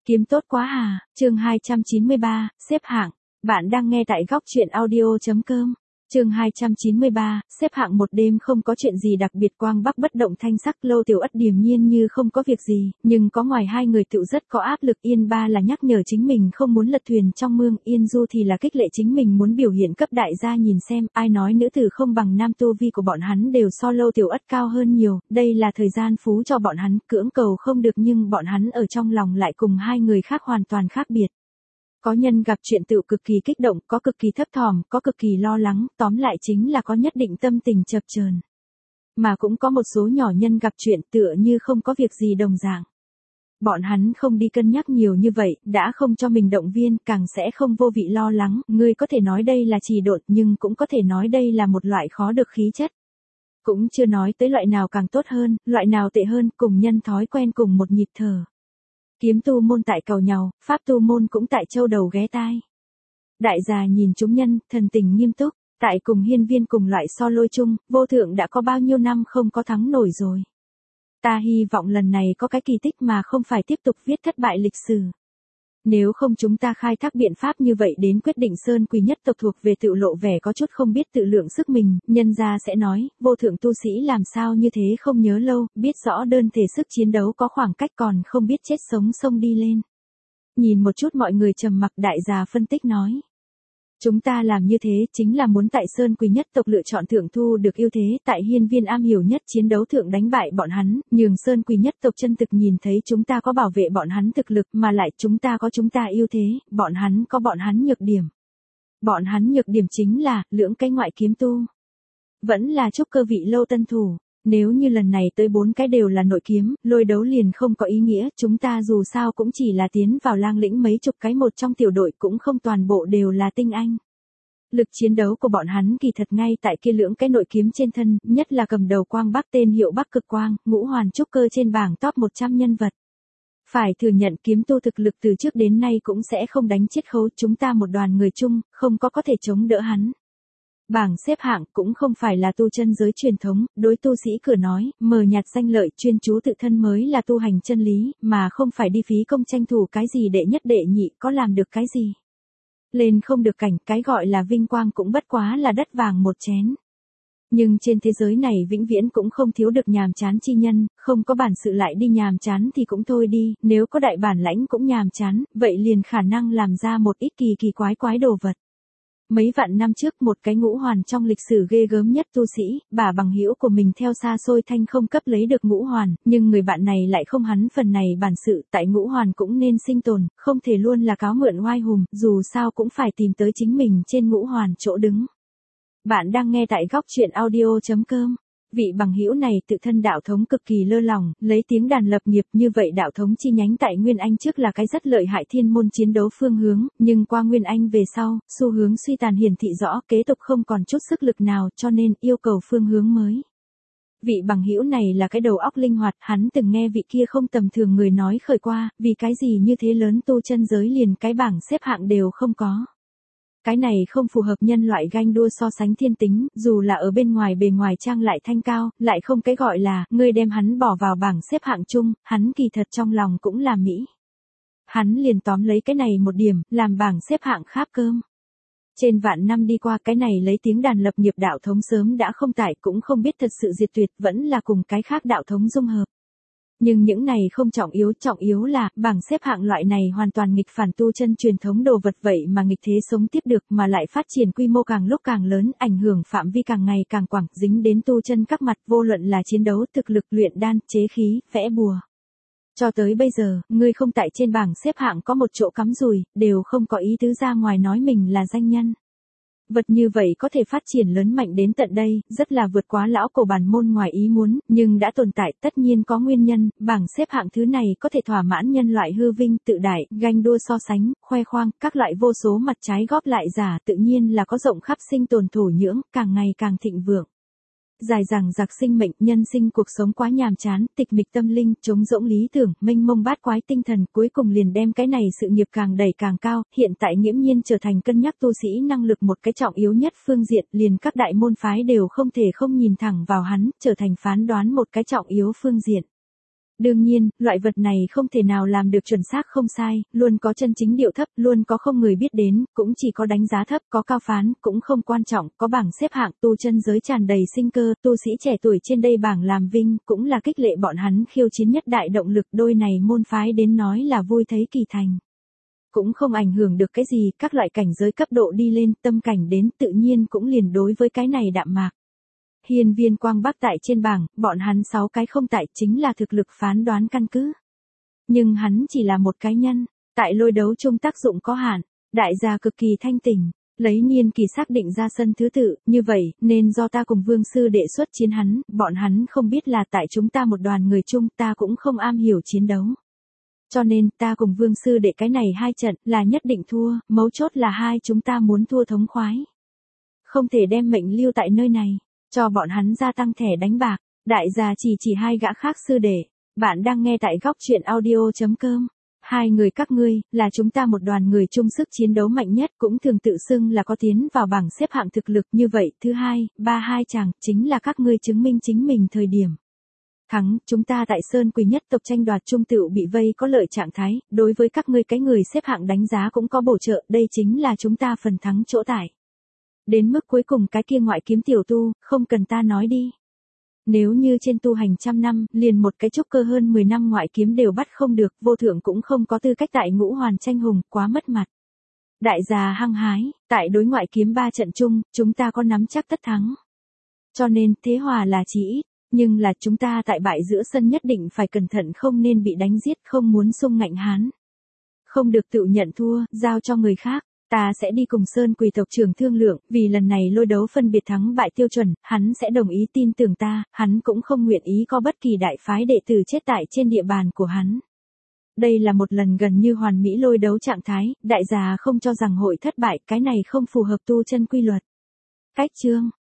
Kiếm tốt quá à, chương 293, xếp hạng. Bạn đang nghe tại góc truyện audio.com. Chương 293, xếp hạng một đêm không có chuyện gì đặc biệt, Quang Bắc bất động thanh sắc, Lâu Tiểu Ất điềm nhiên như không có việc gì, nhưng có ngoài hai người tựu rất có áp lực. Yên Ba là nhắc nhở chính mình không muốn lật thuyền trong mương, Yên Du thì là khích lệ chính mình muốn biểu hiện cấp đại gia nhìn xem, ai nói nữ tử không bằng nam, tu vi của bọn hắn đều so Lâu Tiểu Ất cao hơn nhiều, đây là thời gian phú cho bọn hắn, cưỡng cầu không được nhưng bọn hắn ở trong lòng lại cùng hai người khác hoàn toàn khác biệt. Có nhân gặp chuyện tựu cực kỳ kích động, có cực kỳ thấp thỏm, có cực kỳ lo lắng, tóm lại chính là có nhất định tâm tình chập chờn. Mà cũng có một số nhỏ nhân gặp chuyện tựa như không có việc gì đồng dạng. Bọn hắn không đi cân nhắc nhiều như vậy, đã không cho mình động viên, càng sẽ không vô vị lo lắng, ngươi có thể nói đây là trì độn nhưng cũng có thể nói đây là một loại khó được khí chất. Cũng chưa nói tới loại nào càng tốt hơn, loại nào tệ hơn, cùng nhân thói quen cùng một nhịp thở. Kiếm tu môn tại cầu nhàu, pháp tu môn cũng tại châu đầu ghé tai. Đại gia nhìn chúng nhân, thần tình nghiêm túc, tại cùng hiên viên cùng loại so lôi chung, vô thượng đã có bao nhiêu năm không có thắng nổi rồi. Ta hy vọng lần này có cái kỳ tích mà không phải tiếp tục viết thất bại lịch sử. Nếu không chúng ta khai thác biện pháp như vậy đến quyết định Sơn Quỳ nhất tộc thuộc về tự lộ vẻ có chút không biết tự lượng sức mình, nhân gia sẽ nói, vô thượng tu sĩ làm sao như thế không nhớ lâu, biết rõ đơn thể sức chiến đấu có khoảng cách còn không biết chết sống xông đi lên. Nhìn một chút mọi người trầm mặc, đại gia phân tích nói. Chúng ta làm như thế chính là muốn tại Sơn Quỳ nhất tộc lựa chọn thượng thu được ưu thế, tại hiên viên am hiểu nhất chiến đấu thượng đánh bại bọn hắn, nhường Sơn Quỳ nhất tộc chân thực nhìn thấy chúng ta có bảo vệ bọn hắn thực lực, mà lại chúng ta có chúng ta ưu thế, bọn hắn có bọn hắn nhược điểm. Bọn hắn nhược điểm chính là, lưỡng cái ngoại kiếm tu. Vẫn là trúc cơ vị lâu tân thủ. Nếu như lần này tới 4 cái đều là nội kiếm, lôi đấu liền không có ý nghĩa, chúng ta dù sao cũng chỉ là tiến vào lang lĩnh mấy chục cái một trong tiểu đội, cũng không toàn bộ đều là tinh anh. Lực chiến đấu của bọn hắn kỳ thật ngay tại kia lưỡng cái nội kiếm trên thân, nhất là cầm đầu Quang Bắc tên hiệu Bắc Cực Quang, ngũ hoàn trúc cơ trên bảng top 100 nhân vật. Phải thừa nhận kiếm tu thực lực từ trước đến nay cũng sẽ không đánh chiết khấu, chúng ta một đoàn người chung, không có thể chống đỡ hắn. Bảng xếp hạng cũng không phải là tu chân giới truyền thống, đối tu sĩ cửa nói, mờ nhạt danh lợi, chuyên chú tự thân mới là tu hành chân lý, mà không phải đi phí công tranh thủ cái gì đệ nhất đệ nhị, có làm được cái gì. Lên không được cảnh, cái gọi là vinh quang cũng bất quá là đất vàng một chén. Nhưng trên thế giới này vĩnh viễn cũng không thiếu được nhàm chán chi nhân, không có bản sự lại đi nhàm chán thì cũng thôi đi, nếu có đại bản lãnh cũng nhàm chán, vậy liền khả năng làm ra một ít kỳ quái đồ vật. Mấy vạn năm trước một cái ngũ hoàn trong lịch sử ghê gớm nhất tu sĩ, bà bằng hữu của mình theo xa xôi thanh không cấp lấy được ngũ hoàn, nhưng người bạn này lại không hắn phần này bản sự, tại ngũ hoàn cũng nên sinh tồn, không thể luôn là cáo mượn oai hùng, dù sao cũng phải tìm tới chính mình trên ngũ hoàn chỗ đứng. Bạn đang nghe tại góc truyện audio.com. Vị bằng hữu này tự thân đạo thống cực kỳ lơ lỏng, lấy tiếng đàn lập nghiệp, như vậy đạo thống chi nhánh tại Nguyên Anh trước là cái rất lợi hại thiên môn chiến đấu phương hướng, nhưng qua Nguyên Anh về sau, xu hướng suy tàn hiển thị rõ, kế tục không còn chút sức lực nào, cho nên yêu cầu phương hướng mới. Vị bằng hữu này là cái đầu óc linh hoạt, hắn từng nghe vị kia không tầm thường người nói khởi qua, vì cái gì như thế lớn tu chân giới liền cái bảng xếp hạng đều không có. Cái này không phù hợp nhân loại ganh đua so sánh thiên tính, dù là ở bên ngoài bề ngoài trang lại thanh cao, lại không cái gọi là, ngươi đem hắn bỏ vào bảng xếp hạng chung, hắn kỳ thật trong lòng cũng là Mỹ. Hắn liền tóm lấy cái này một điểm, làm bảng xếp hạng kháp cơm. Trên vạn năm đi qua, cái này lấy tiếng đàn lập nghiệp đạo thống sớm đã không tại, cũng không biết thật sự diệt tuyệt, vẫn là cùng cái khác đạo thống dung hợp. Nhưng những này không trọng yếu là, bảng xếp hạng loại này hoàn toàn nghịch phản tu chân truyền thống đồ vật, vậy mà nghịch thế sống tiếp được, mà lại phát triển quy mô càng lúc càng lớn, ảnh hưởng phạm vi càng ngày càng quảng, dính đến tu chân các mặt, vô luận là chiến đấu, thực lực, luyện đan, chế khí, vẽ bùa. Cho tới bây giờ, ngươi không tại trên bảng xếp hạng có một chỗ cắm rùi, đều không có ý tứ ra ngoài nói mình là danh nhân. Vật như vậy có thể phát triển lớn mạnh đến tận đây, rất là vượt quá lão cổ bản môn ngoài ý muốn, nhưng đã tồn tại, tất nhiên có nguyên nhân, bảng xếp hạng thứ này có thể thỏa mãn nhân loại hư vinh, tự đại, ganh đua so sánh, khoe khoang, các loại vô số mặt trái góp lại giả, tự nhiên là có rộng khắp sinh tồn thổ nhưỡng, càng ngày càng thịnh vượng. Dài dằng dặc sinh mệnh, nhân sinh cuộc sống quá nhàm chán, tịch mịch tâm linh, trống rỗng lý tưởng, mênh mông bát quái tinh thần, cuối cùng liền đem cái này sự nghiệp càng đẩy càng cao, hiện tại nghiễm nhiên trở thành cân nhắc tu sĩ năng lực một cái trọng yếu nhất phương diện, liền các đại môn phái đều không thể không nhìn thẳng vào hắn, trở thành phán đoán một cái trọng yếu phương diện. Đương nhiên, loại vật này không thể nào làm được chuẩn xác không sai, luôn có chân chính điệu thấp, luôn có không người biết đến, cũng chỉ có đánh giá thấp, có cao phán, cũng không quan trọng, có bảng xếp hạng, tu chân giới tràn đầy sinh cơ, tu sĩ trẻ tuổi trên đây bảng làm vinh, cũng là khích lệ bọn hắn khiêu chiến nhất đại động lực, đôi này môn phái đến nói là vui thấy kỳ thành. Cũng không ảnh hưởng được cái gì, các loại cảnh giới cấp độ đi lên, tâm cảnh đến, tự nhiên cũng liền đối với cái này đạm mạc. Hiên Viên Quang Bắc tại trên bảng, bọn hắn 6 cái không tại chính là thực lực phán đoán căn cứ. Nhưng hắn chỉ là một cá nhân, tại lôi đấu chung tác dụng có hạn, đại gia cực kỳ thanh tỉnh, lấy Nhiên Kỳ xác định ra sân thứ tự, như vậy, nên do ta cùng Vương Sư Đệ xuất chiến hắn, bọn hắn không biết là tại chúng ta một đoàn người chung, ta cũng không am hiểu chiến đấu. Cho nên, ta cùng Vương Sư Đệ cái này 2 trận, là nhất định thua, mấu chốt là hai chúng ta muốn thua thống khoái. Không thể đem mệnh lưu tại nơi này. Cho bọn hắn gia tăng thẻ đánh bạc, đại gia chỉ 2 gã khác sư đệ. Bạn đang nghe tại góc truyện audio.com. 2 người các ngươi, là chúng ta một đoàn người chung sức chiến đấu mạnh nhất, cũng thường tự xưng là có tiến vào bảng xếp hạng thực lực, như vậy, thứ 2, 3 chàng, chính là các ngươi chứng minh chính mình thời điểm. Thắng, chúng ta tại Sơn Quỳ nhất tộc tranh đoạt trung tựu bị vây có lợi trạng thái, đối với các ngươi cái người xếp hạng đánh giá cũng có bổ trợ, đây chính là chúng ta phần thắng chỗ tại. Đến mức cuối cùng cái kia ngoại kiếm tiểu tu, không cần ta nói đi. Nếu như trên tu hành trăm năm, liền một cái trúc cơ hơn 10 năm ngoại kiếm đều bắt không được, vô thượng cũng không có tư cách tại ngũ hoàn tranh hùng, quá mất mặt. Đại gia hăng hái, tại đối ngoại kiếm 3 trận chung, chúng ta có nắm chắc tất thắng. Cho nên, thế hòa là chỉ ít, nhưng là chúng ta tại bại giữa sân nhất định phải cẩn thận, không nên bị đánh giết, không muốn xung ngạnh hán. Không được tự nhận thua, giao cho người khác. Ta sẽ đi cùng Sơn Quỳ tộc trưởng thương lượng, vì lần này lôi đấu phân biệt thắng bại tiêu chuẩn, hắn sẽ đồng ý tin tưởng ta, hắn cũng không nguyện ý có bất kỳ đại phái đệ tử chết tại trên địa bàn của hắn. Đây là một lần gần như hoàn mỹ lôi đấu trạng thái, đại gia không cho rằng hội thất bại, cái này không phù hợp tu chân quy luật. Cách chương